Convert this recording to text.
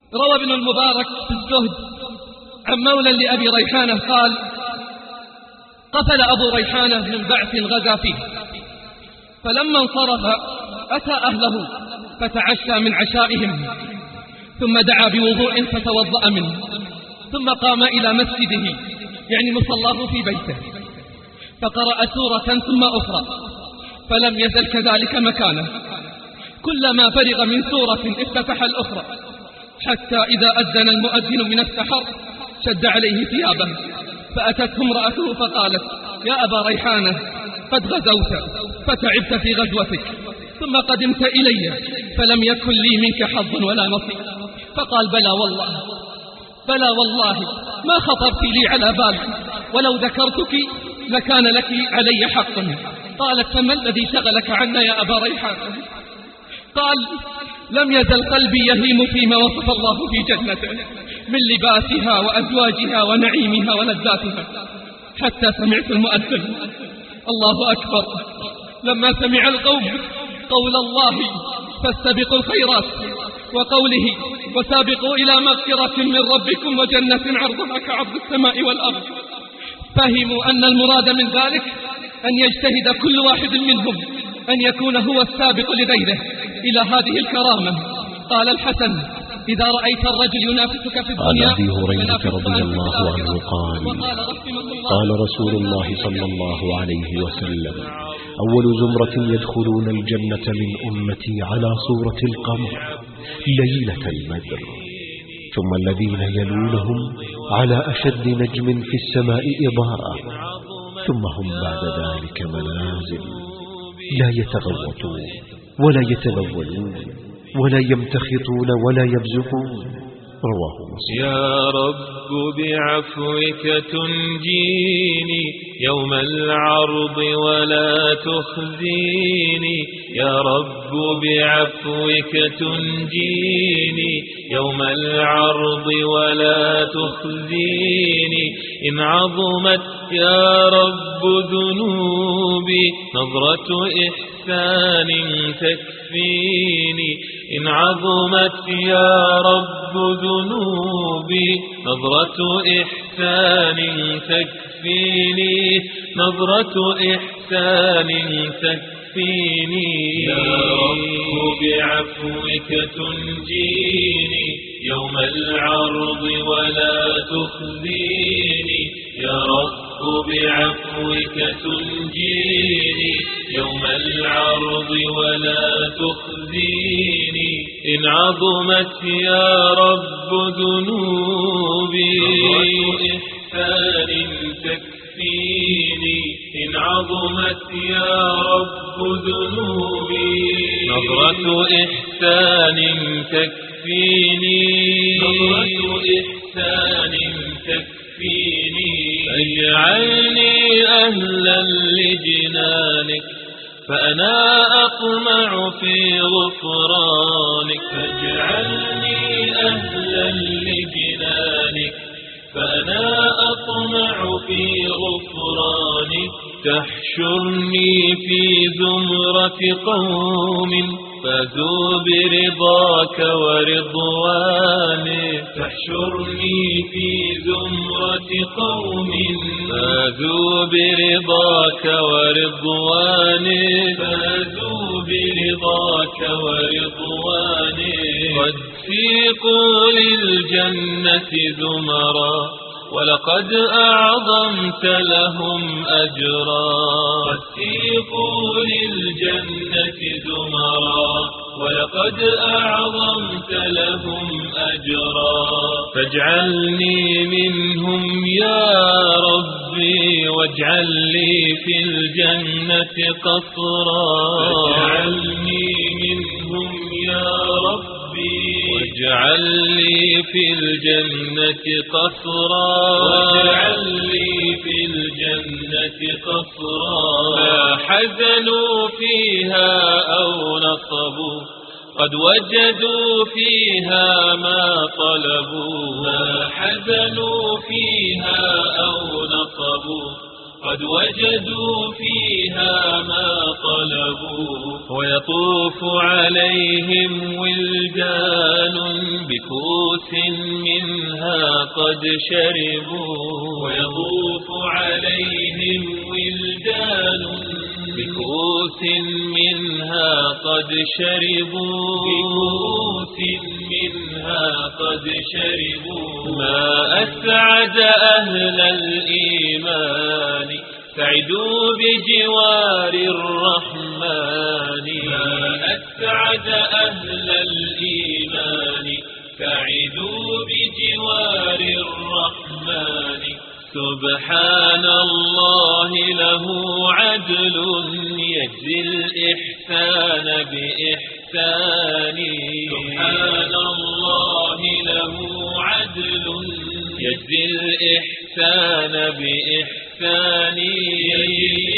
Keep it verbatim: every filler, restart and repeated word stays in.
روى ابن المبارك في الزهد عن مولى لأبي ريحانة قال: قفل أبو ريحانة من بعث غزا فيه، فلما انصرف أتى أهله فتعشى من عشائهم، ثم دعا بوضوء فتوضأ منه، ثم قام إلى مسجده يعني مصلاه في بيته، فقرأ سورة ثم أخرى، فلم يزل كذلك مكانه، كلما فرغ من سورة افتتح الأخرى، حتى إذا أذن المؤذن من السحر شد عليه ثيابه، فأتته امرأته فقالت: يا أبا ريحانة، قد غزوت فتعبت في غزوتك، ثم قدمت إلي فلم يكن لي منك حظ ولا نصيب. فقال: بلى والله بلى والله ما خطرت لي على بال، ولو ذكرتك لكان لك علي حق. قالت: فما الذي شغلك عنا يا أبا ريحانة؟ قال: لم يزل قلبي يهيم فيما وصف الله في جنته من لباسها وأزواجها ونعيمها ولذاتها، حتى سمعت المؤذن الله أكبر. لما سمع القوم قول الله فاستبقوا الخيرات وقوله وسابقوا إلى مغفرة من ربكم وجنة عرضها كعرض السماء والأرض، فهموا أن المراد من ذلك أن يجتهد كل واحد منهم أن يكون هو السابق لغيره إلى هذه الكرامة. قال الحسن: إذا رأيت الرجل ينافسك في الدنيا. عن أبي هريرة رضي الله عنه قال: قال رسول الله صلى الله عليه وسلم: أول زمرة يدخلون الجنة من أمتي على صورة القمر ليلة البدر، ثم الذين يلونهم على أشد نجم في السماء إضاءة، ثم هم بعد ذلك منازل لا يتغوطون ولا يتلونون ولا يمتخطون ولا يبزقون. رواه مسلم. يا رب بعفوك تنجيني يوم العرض ولا تخزيني، يا رب بعفوك تنجيني يوم العرض ولا تخزيني. إن عظمت يا رب ذنوبي نظرة إحسان تكفيني، إن عظمت يا رب ذنوبي نظرة إحسان تكفيني، نظرة إحسان تكفيني. يا رب بعفوك تنجيني يوم العرض ولا تخزيني، يا رب بعفوك تنجيني يوم العرض ولا تخزيني. إن عظمت يا رب ذنوبي نظرة إحسان تكفيني، إن عظمت يا رب ذنوبي نظرة إحسان تكفيني، نظرة إحسان تكفيني. اجعلني أهلا لجنانك فأنا أطمع في غفرانك، اجعلني أهلا لجنانك فأنا أطمع في غفرانك. تحشرني في زمرة قوم فازوا برضاك ورضوانك، تحشرني في زمرة قوم فازوا برضاك ورضوانك، فازوا برضاك ورضوانك. قد سيقوا للجنة زمرا ولقد أعظمت لهم أجرا، قد سيقوا للجنة زمرا ولقد أعظمت لهم أجرا. فاجعلني منهم يا ربي واجعل لي في الجنة قصرا، فاجعلني منهم يا ربي واجعل لي في الجنة قصرا، واجعل لي في الجنة قصرا. لا حزنوا فيها أو نصبوا قد وجدوا فيها ما طلبوا، لا حزنوا فيها أو نصبوا قد وجدوا فيها ما طلبوا. ويطوف عليهم ولدان بكوس منها قد شربوا ويطوف عليهم ولدان بكوس منها قد شربوا بكوس منها قد شربوا ما أسعد أهل الإيمان سعدوا بجوار الرحمن ما أسعد أهل الإيمان سعدوا بجوار الرحمن سبحان الله له عدل يجزي الإحسان بإحسان سبحان الله له عدل يجزي الإحسان بإحسان